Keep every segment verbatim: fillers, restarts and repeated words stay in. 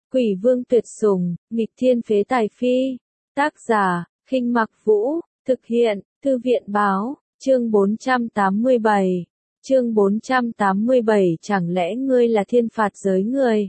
Quỷ vương tuyệt sủng, nghịch thiên phế tài phi. Tác giả, Khinh Mặc Vũ, thực hiện, Thư viện báo, chương bốn trăm tám mươi bảy. Chương bốn trăm tám mươi bảy chẳng lẽ ngươi là thiên phạt giới người?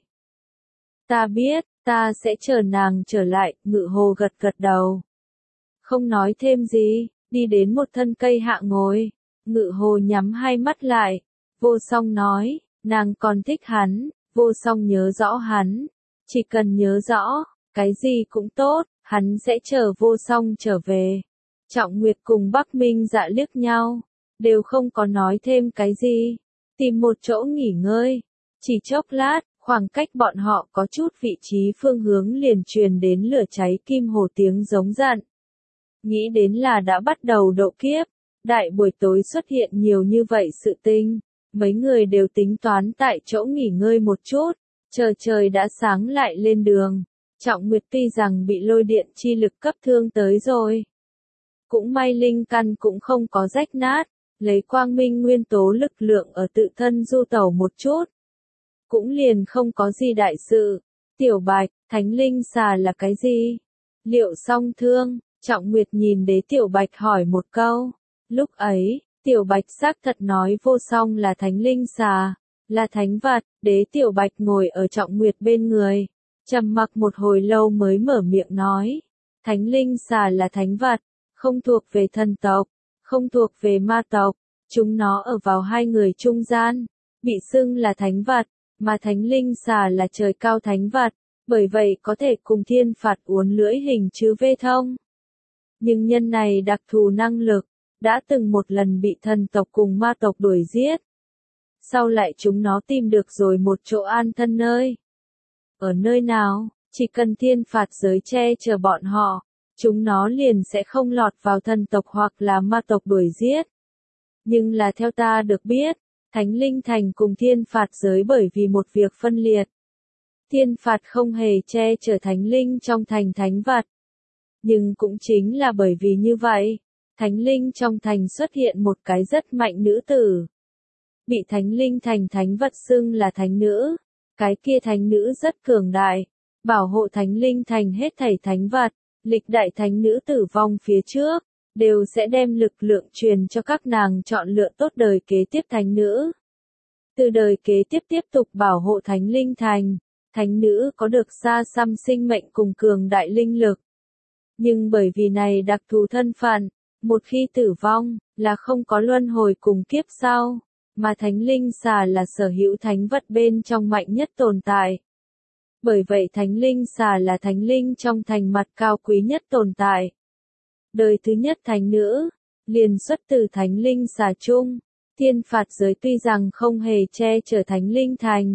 Ta biết, ta sẽ chờ nàng trở lại, Ngự Hồ gật gật đầu. Không nói thêm gì, đi đến một thân cây hạ ngồi. Ngự Hồ nhắm hai mắt lại. Vô Song nói, nàng còn thích hắn, Vô Song nhớ rõ hắn. Chỉ cần nhớ rõ, cái gì cũng tốt, hắn sẽ chờ Vô Song trở về. Trọng Nguyệt cùng Bắc Minh Dạ liếc nhau, đều không có nói thêm cái gì. Tìm một chỗ nghỉ ngơi. Chỉ chốc lát, khoảng cách bọn họ có chút vị trí phương hướng liền truyền đến lửa cháy kim hồ tiếng giống giận. Nghĩ đến là đã bắt đầu độ kiếp, đại buổi tối xuất hiện nhiều như vậy sự tình, mấy người đều tính toán tại chỗ nghỉ ngơi một chút, chờ trời đã sáng lại lên đường. Trọng Nguyệt tuy rằng bị lôi điện chi lực cấp thương tới rồi, cũng may linh căn cũng không có rách nát, lấy quang minh nguyên tố lực lượng ở tự thân du tẩu một chút, cũng liền không có gì đại sự. Tiểu Bạch, thánh linh xà là cái gì? Liệu song thương? Trọng Nguyệt nhìn Đế Tiểu Bạch hỏi một câu. Lúc ấy, Tiểu Bạch xác thật nói Vô Song là thánh linh xà, là thánh vật. Đế Tiểu Bạch ngồi ở Trọng Nguyệt bên người, trầm mặc một hồi lâu mới mở miệng nói. Thánh linh xà là thánh vật, không thuộc về thần tộc, không thuộc về ma tộc, chúng nó ở vào hai người trung gian, bị xưng là thánh vật, mà thánh linh xà là trời cao thánh vật, bởi vậy có thể cùng thiên phạt uốn lưỡi hình chữ V thông. Nhưng nhân này đặc thù năng lực, đã từng một lần bị thần tộc cùng ma tộc đuổi giết. Sau lại chúng nó tìm được rồi một chỗ an thân nơi. Ở nơi nào, chỉ cần thiên phạt giới che chở bọn họ, chúng nó liền sẽ không lọt vào thần tộc hoặc là ma tộc đuổi giết. Nhưng là theo ta được biết, Thánh Linh Thành cùng thiên phạt giới bởi vì một việc phân liệt. Thiên phạt không hề che chở Thánh Linh trong thành thánh vật. Nhưng cũng chính là bởi vì như vậy, Thánh Linh trong thành xuất hiện một cái rất mạnh nữ tử. Bị Thánh Linh thành thánh vật xưng là thánh nữ. Cái kia thánh nữ rất cường đại, bảo hộ Thánh Linh thành hết thảy thánh vật. Lịch đại thánh nữ tử vong phía trước, đều sẽ đem lực lượng truyền cho các nàng chọn lựa tốt đời kế tiếp thánh nữ. Từ đời kế tiếp tiếp tục bảo hộ Thánh Linh thành, thánh nữ có được xa xăm sinh mệnh cùng cường đại linh lực. Nhưng bởi vì này đặc thù thân phận, một khi tử vong, là không có luân hồi cùng kiếp sau, mà thánh linh xà là sở hữu thánh vật bên trong mạnh nhất tồn tại. Bởi vậy thánh linh xà là thánh linh trong thành mặt cao quý nhất tồn tại. Đời thứ nhất thánh nữ, liền xuất từ thánh linh xà chung. Thiên phạt giới tuy rằng không hề che chở thánh linh thành,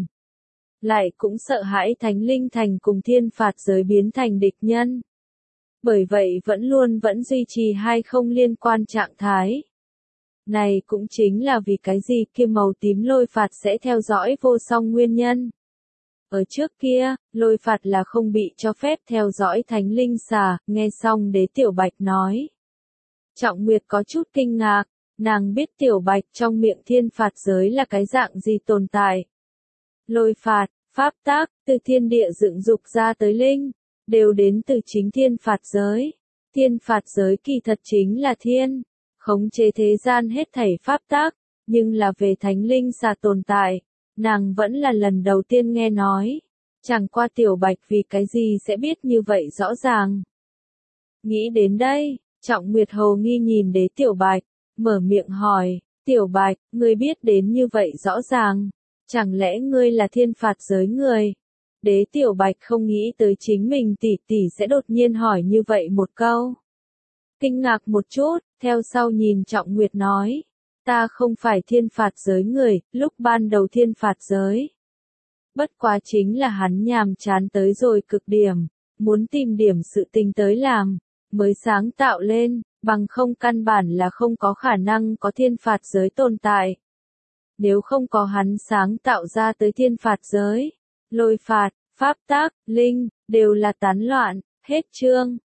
lại cũng sợ hãi thánh linh thành cùng thiên phạt giới biến thành địch nhân. Bởi vậy vẫn luôn vẫn duy trì hai không liên quan trạng thái. Này cũng chính là vì cái gì kia màu tím lôi phạt sẽ theo dõi Vô Song nguyên nhân. Ở trước kia, lôi phạt là không bị cho phép theo dõi thánh linh xà, nghe xong Đế Tiểu Bạch nói. Trọng Nguyệt có chút kinh ngạc, nàng biết Tiểu Bạch trong miệng thiên phạt giới là cái dạng gì tồn tại. Lôi phạt, pháp tác, từ thiên địa dựng dục ra tới linh, đều đến từ chính thiên phạt giới. Thiên phạt giới kỳ thật chính là thiên, khống chế thế gian hết thảy pháp tác, nhưng là về thánh linh xà tồn tại. Nàng vẫn là lần đầu tiên nghe nói, chẳng qua Tiểu Bạch vì cái gì sẽ biết như vậy rõ ràng. Nghĩ đến đây, Trọng Nguyệt hồ nghi nhìn Đế Tiểu Bạch, mở miệng hỏi, Tiểu Bạch, ngươi biết đến như vậy rõ ràng, chẳng lẽ ngươi là thiên phạt giới người? Đế Tiểu Bạch không nghĩ tới chính mình tỷ tỷ sẽ đột nhiên hỏi như vậy một câu. Kinh ngạc một chút, theo sau nhìn Trọng Nguyệt nói. Ta không phải thiên phạt giới người, lúc ban đầu thiên phạt giới. Bất quá chính là hắn nhàm chán tới rồi cực điểm, muốn tìm điểm sự tình tới làm, mới sáng tạo lên, bằng không căn bản là không có khả năng có thiên phạt giới tồn tại. Nếu không có hắn sáng tạo ra tới thiên phạt giới, lôi phạt, pháp tác, linh, đều là tán loạn, hết chương.